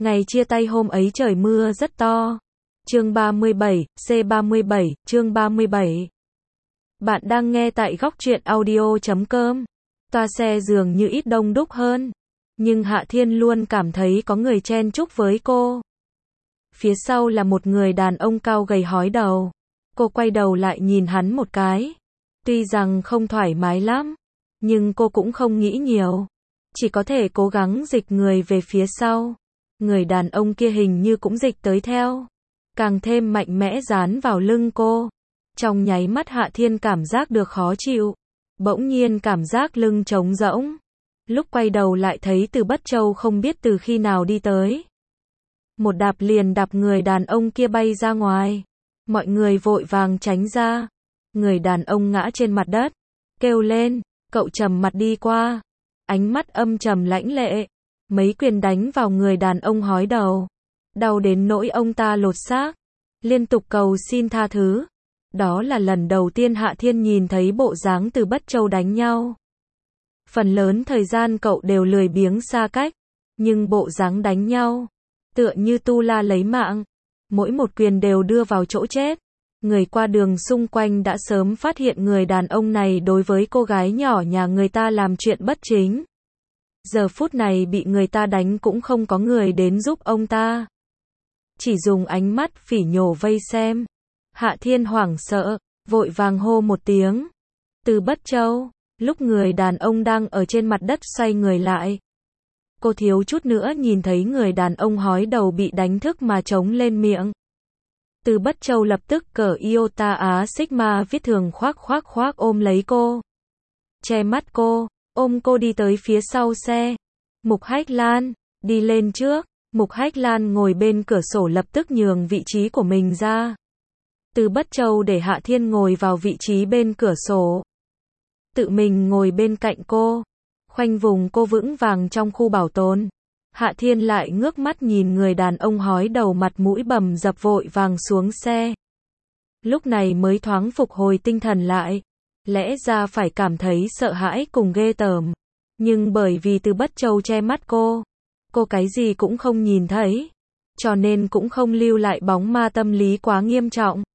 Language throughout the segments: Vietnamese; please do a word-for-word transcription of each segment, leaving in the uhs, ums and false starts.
Ngày chia tay hôm ấy trời mưa rất to. Chương ba mươi bảy, C ba mươi bảy, chương ba mươi bảy. Bạn đang nghe tại góc truyện audio chấm com. Toa xe dường như ít đông đúc hơn, nhưng Hạ Thiên luôn cảm thấy có người chen chúc với cô. Phía sau là một người đàn ông cao gầy hói đầu. Cô quay đầu lại nhìn hắn một cái. Tuy rằng không thoải mái lắm, nhưng cô cũng không nghĩ nhiều. Chỉ có thể cố gắng dịch người về phía sau. Người đàn ông kia hình như cũng dịch tới theo. Càng thêm mạnh mẽ dán vào lưng cô. Trong nháy mắt Hạ Thiên cảm giác được khó chịu. Bỗng nhiên cảm giác lưng trống rỗng. Lúc quay đầu lại thấy Từ Bất Châu không biết từ khi nào đi tới. Một đạp liền đạp người đàn ông kia bay ra ngoài. Mọi người vội vàng tránh ra. Người đàn ông ngã trên mặt đất. Kêu lên, cậu trầm mặt đi qua. Ánh mắt âm trầm lãnh lệ. Mấy quyền đánh vào người đàn ông hói đầu. Đau đến nỗi ông ta lột xác. Liên tục cầu xin tha thứ. Đó là lần đầu tiên Hạ Thiên nhìn thấy bộ dáng Từ Bất Châu đánh nhau. Phần lớn thời gian cậu đều lười biếng xa cách. Nhưng bộ dáng đánh nhau, tựa như tu la lấy mạng. Mỗi một quyền đều đưa vào chỗ chết. Người qua đường xung quanh đã sớm phát hiện người đàn ông này đối với cô gái nhỏ nhà người ta làm chuyện bất chính. Giờ phút này bị người ta đánh cũng không có người đến giúp ông ta. Chỉ dùng ánh mắt phỉ nhổ vây xem. Hạ Thiên hoảng sợ, vội vàng hô một tiếng. Từ Bất Châu, lúc người đàn ông đang ở trên mặt đất xoay người lại. Cô thiếu chút nữa nhìn thấy người đàn ông hói đầu bị đánh thức mà trống lên miệng. Từ Bất Châu lập tức cởi Iota Á Sigma viết thường khoác khoác khoác ôm lấy cô. Che mắt cô, ôm cô đi tới phía sau xe. Mục Hách Lan, đi lên trước. Mục Hách Lan ngồi bên cửa sổ lập tức nhường vị trí của mình ra. Từ Bất Châu để Hạ Thiên ngồi vào vị trí bên cửa sổ. Tự mình ngồi bên cạnh cô. Khoanh vùng cô vững vàng trong khu bảo tồn. Hạ Thiên lại ngước mắt nhìn người đàn ông hói đầu mặt mũi bầm dập vội vàng xuống xe. Lúc này mới thoáng phục hồi tinh thần lại. Lẽ ra phải cảm thấy sợ hãi cùng ghê tởm. Nhưng bởi vì Từ Bất Châu che mắt cô, cô cái gì cũng không nhìn thấy. Cho nên cũng không lưu lại bóng ma tâm lý quá nghiêm trọng.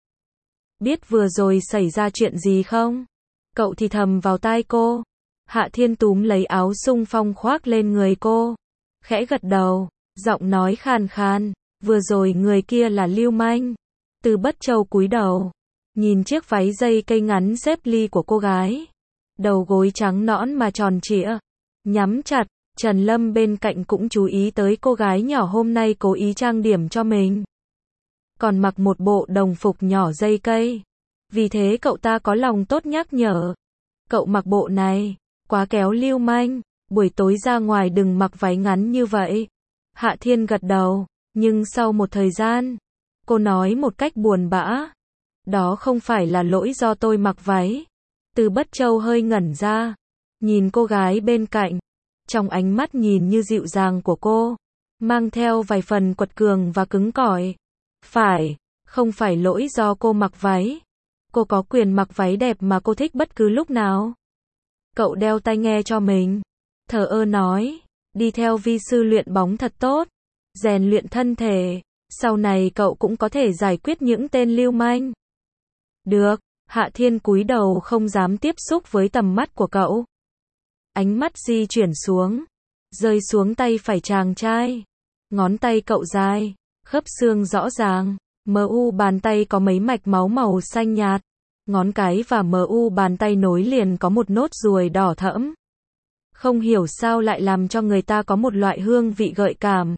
Biết vừa rồi xảy ra chuyện gì không? Cậu thì thầm vào tai cô. Hạ Thiên túm lấy áo xung phong khoác lên người cô. Khẽ gật đầu, giọng nói khàn khàn. Vừa rồi người kia là lưu manh. Từ Bất Châu cúi đầu, nhìn chiếc váy dây cây ngắn xếp ly của cô gái. Đầu gối trắng nõn mà tròn trịa, nhắm chặt. Trần Lâm bên cạnh cũng chú ý tới cô gái nhỏ hôm nay cố ý trang điểm cho mình. Còn mặc một bộ đồng phục nhỏ dây cây. Vì thế cậu ta có lòng tốt nhắc nhở. Cậu mặc bộ này, quá kéo lưu manh. Buổi tối ra ngoài đừng mặc váy ngắn như vậy. Hạ Thiên gật đầu, nhưng sau một thời gian, cô nói một cách buồn bã. Đó không phải là lỗi do tôi mặc váy. Từ Bất Châu hơi ngẩn ra, nhìn cô gái bên cạnh. Trong ánh mắt nhìn như dịu dàng của cô, mang theo vài phần quật cường và cứng cỏi. Phải, không phải lỗi do cô mặc váy. Cô có quyền mặc váy đẹp mà cô thích bất cứ lúc nào. Cậu đeo tai nghe cho mình. Thờ ơ nói, đi theo vi sư luyện bóng thật tốt. Rèn luyện thân thể. Sau này cậu cũng có thể giải quyết những tên lưu manh. Được, Hạ Thiên cúi đầu không dám tiếp xúc với tầm mắt của cậu. Ánh mắt di chuyển xuống, rơi xuống tay phải chàng trai. Ngón tay cậu dài, khớp xương rõ ràng. Mờ u bàn tay có mấy mạch máu màu xanh nhạt. Ngón cái và mờ u bàn tay nối liền có một nốt ruồi đỏ thẫm. Không hiểu sao lại làm cho người ta có một loại hương vị gợi cảm.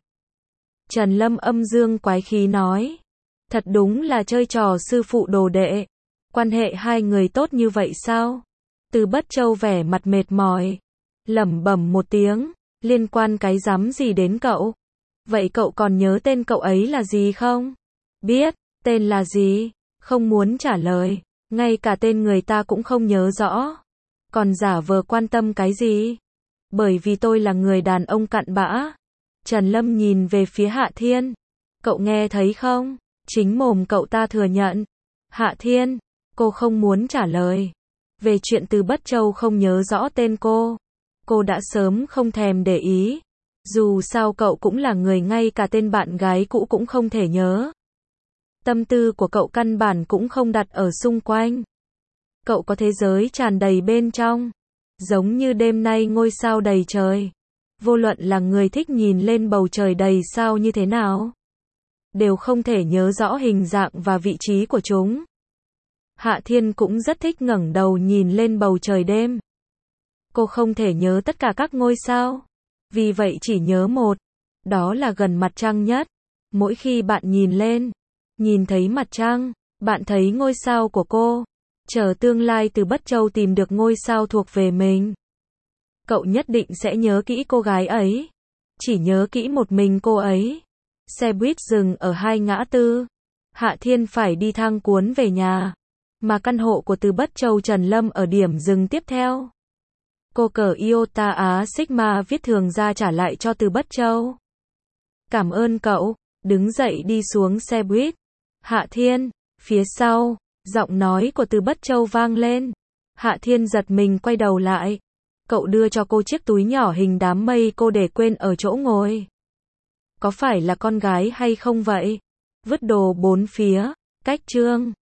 Trần Lâm âm dương quái khí nói. Thật đúng là chơi trò sư phụ đồ đệ. Quan hệ hai người tốt như vậy sao? Từ Bất Châu vẻ mặt mệt mỏi. Lẩm bẩm một tiếng. Liên quan cái rắm gì đến cậu? Vậy cậu còn nhớ tên cậu ấy là gì không? Biết, tên là gì? Không muốn trả lời. Ngay cả tên người ta cũng không nhớ rõ. Còn giả vờ quan tâm cái gì? Bởi vì tôi là người đàn ông cặn bã. Trần Lâm nhìn về phía Hạ Thiên. Cậu nghe thấy không? Chính mồm cậu ta thừa nhận. Hạ Thiên, cô không muốn trả lời. Về chuyện Từ Bất Châu không nhớ rõ tên cô. Cô đã sớm không thèm để ý. Dù sao cậu cũng là người ngay cả tên bạn gái cũ cũng không thể nhớ. Tâm tư của cậu căn bản cũng không đặt ở xung quanh. Cậu có thế giới tràn đầy bên trong. Giống như đêm nay ngôi sao đầy trời. Vô luận là người thích nhìn lên bầu trời đầy sao như thế nào, đều không thể nhớ rõ hình dạng và vị trí của chúng. Hạ Thiên cũng rất thích ngẩng đầu nhìn lên bầu trời đêm. Cô không thể nhớ tất cả các ngôi sao. Vì vậy chỉ nhớ một. Đó là gần mặt trăng nhất. Mỗi khi bạn nhìn lên, nhìn thấy mặt trăng, bạn thấy ngôi sao của cô. Chờ tương lai từ Bất Châu tìm được ngôi sao thuộc về mình, cậu nhất định sẽ nhớ kỹ cô gái ấy. Chỉ nhớ kỹ một mình cô ấy. Xe buýt dừng ở hai ngã tư. Hạ Thiên phải đi thang cuốn về nhà. Mà căn hộ của Từ Bất Châu Trần Lâm ở điểm dừng tiếp theo. Cô cờ Iota Á Sigma viết thường ra trả lại cho Từ Bất Châu. Cảm ơn cậu. Đứng dậy đi xuống xe buýt. Hạ Thiên. Phía sau, giọng nói của Từ Bất Châu vang lên. Hạ Thiên giật mình quay đầu lại. Cậu đưa cho cô chiếc túi nhỏ hình đám mây cô để quên ở chỗ ngồi. Có phải là con gái hay không vậy? Vứt đồ bốn phía. Cách trương.